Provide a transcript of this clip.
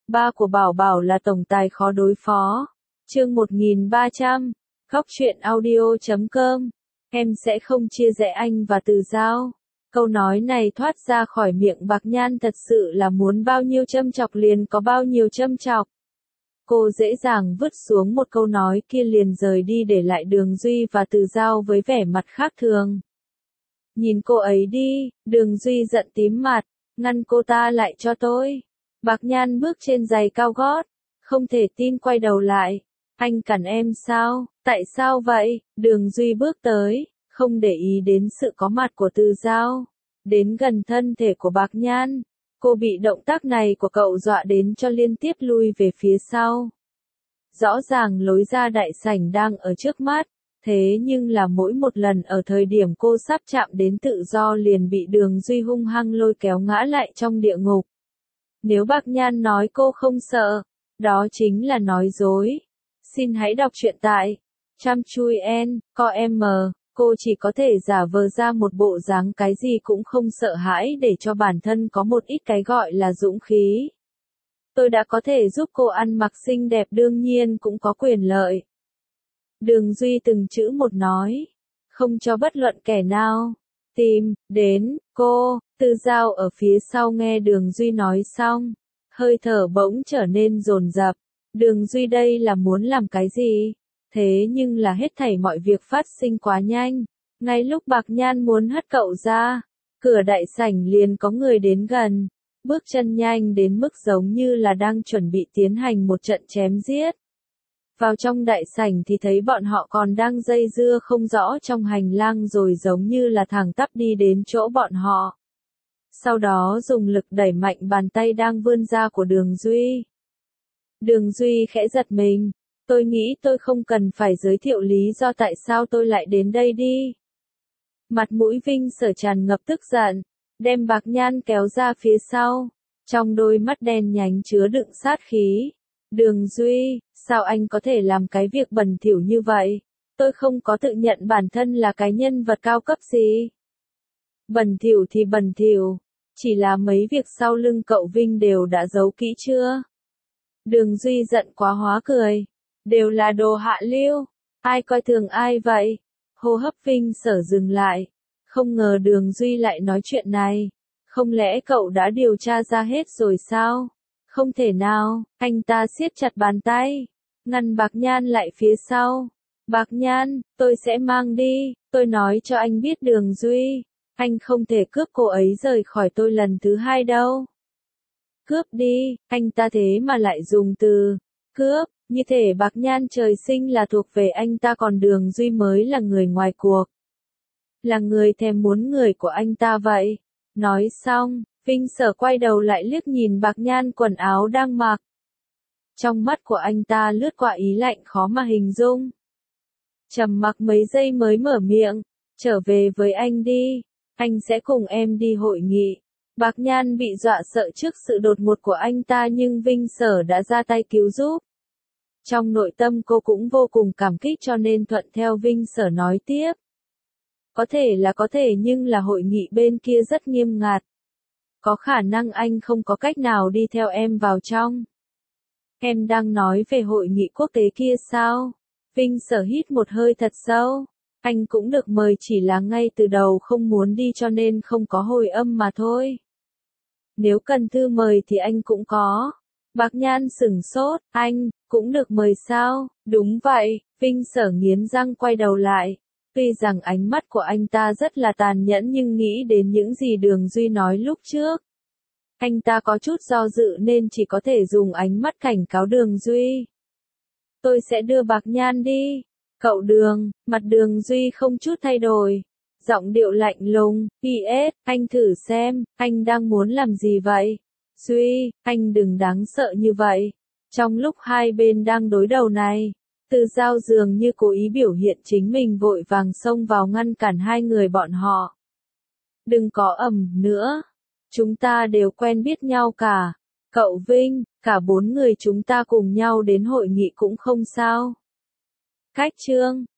Ba của Bảo Bảo là tổng tài khó đối phó. Chương 1300. Góc truyện audio.com. Em sẽ không chia rẽ anh và Từ Dao. Câu nói này thoát ra khỏi miệng Bạc Nhan thật sự là muốn bao nhiêu châm chọc liền có bao nhiêu châm chọc. Cô dễ dàng vứt xuống một câu nói kia liền rời đi để lại Đường Duy và Từ Dao với vẻ mặt khác thường. Nhìn cô ấy đi, Đường Duy giận tím mặt, ngăn cô ta lại cho tôi. Bạc Nhan bước trên giày cao gót, không thể tin quay đầu lại. Anh cản em sao? Tại sao vậy? Đường Duy bước tới, không để ý đến sự có mặt của Từ Dao. Đến gần thân thể của Bạc Nhan, cô bị động tác này của cậu dọa đến cho liên tiếp lui về phía sau. Rõ ràng lối ra đại sảnh đang ở trước mắt, thế nhưng là mỗi một lần ở thời điểm cô sắp chạm đến tự do liền bị Đường Duy hung hăng lôi kéo ngã lại trong địa ngục. Nếu Bạc Nhan nói cô không sợ, đó chính là nói dối. Xin hãy đọc truyện tại Chăm.com. Cô chỉ có thể giả vờ ra một bộ dáng cái gì cũng không sợ hãi để cho bản thân có một ít cái gọi là dũng khí. Tôi đã có thể giúp cô ăn mặc xinh đẹp đương nhiên cũng có quyền lợi. Đường Duy từng chữ một nói, không cho bất luận kẻ nào tìm đến cô. Từ Dao ở phía sau nghe Đường Duy nói xong, hơi thở bỗng trở nên dồn dập. Đường Duy đây là muốn làm cái gì? Thế nhưng là hết thảy mọi việc phát sinh quá nhanh. Ngay lúc Bạc Nhan muốn hất cậu ra, cửa đại sảnh liền có người đến gần, bước chân nhanh đến mức giống như là đang chuẩn bị tiến hành một trận chém giết. Vào trong đại sảnh thì thấy bọn họ còn đang dây dưa không rõ trong hành lang rồi giống như là thẳng tắp đi đến chỗ bọn họ. Sau đó dùng lực đẩy mạnh bàn tay đang vươn ra của Đường Duy. Đường Duy khẽ giật mình, tôi nghĩ tôi không cần phải giới thiệu lý do tại sao tôi lại đến đây đi. Mặt mũi Vinh Sở tràn ngập tức giận, đem Bạc Nhan kéo ra phía sau, trong đôi mắt đen nhánh chứa đựng sát khí. Đường Duy, sao anh có thể làm cái việc bẩn thỉu như vậy? Tôi không có tự nhận bản thân là cái nhân vật cao cấp gì. Bẩn thỉu thì bẩn thỉu, chỉ là mấy việc sau lưng cậu Vinh đều đã giấu kỹ chưa? Đường Duy giận quá hóa cười, đều là đồ hạ lưu, ai coi thường ai vậy? Hô hấp Vinh Sở dừng lại, không ngờ Đường Duy lại nói chuyện này, không lẽ cậu đã điều tra ra hết rồi sao? Không thể nào, anh ta siết chặt bàn tay, ngăn Bạc Nhan lại phía sau. Bạc Nhan, tôi sẽ mang đi, tôi nói cho anh biết Đường Duy, anh không thể cướp cô ấy rời khỏi tôi lần thứ hai đâu. Cướp đi, anh ta thế mà lại dùng từ cướp, như thể Bạc Nhan trời sinh là thuộc về anh ta còn Đường Duy mới là người ngoài cuộc. Là người thèm muốn người của anh ta vậy. Nói xong, Vinh Sở quay đầu lại liếc nhìn Bạc Nhan quần áo đang mặc. Trong mắt của anh ta lướt qua ý lạnh khó mà hình dung. Trầm mặc mấy giây mới mở miệng, trở về với anh đi, anh sẽ cùng em đi hội nghị. Bạc Nhan bị dọa sợ trước sự đột ngột của anh ta nhưng Vinh Sở đã ra tay cứu giúp. Trong nội tâm cô cũng vô cùng cảm kích cho nên thuận theo Vinh Sở nói tiếp. Có thể là có thể nhưng là hội nghị bên kia rất nghiêm ngặt. Có khả năng anh không có cách nào đi theo em vào trong. Em đang nói về hội nghị quốc tế kia sao? Vinh Sở hít một hơi thật sâu. Anh cũng được mời chỉ là ngay từ đầu không muốn đi cho nên không có hồi âm mà thôi. Nếu cần thư mời thì anh cũng có. Bạc Nhan sửng sốt, anh, cũng được mời sao? Đúng vậy, Vinh Sở nghiến răng quay đầu lại. Tuy rằng ánh mắt của anh ta rất là tàn nhẫn nhưng nghĩ đến những gì Đường Duy nói lúc trước. Anh ta có chút do dự nên chỉ có thể dùng ánh mắt cảnh cáo Đường Duy. Tôi sẽ đưa Bạc Nhan đi. Cậu Đường, mặt Đường Duy không chút thay đổi. Giọng điệu lạnh lùng, PS, anh thử xem, anh đang muốn làm gì vậy? Duy, anh đừng đáng sợ như vậy. Trong lúc hai bên đang đối đầu này, Từ Dao dường như cố ý biểu hiện chính mình vội vàng xông vào ngăn cản hai người bọn họ. Đừng có ầm nữa. Chúng ta đều quen biết nhau cả. Cậu Vinh, cả bốn người chúng ta cùng nhau đến hội nghị cũng không sao. Cách chương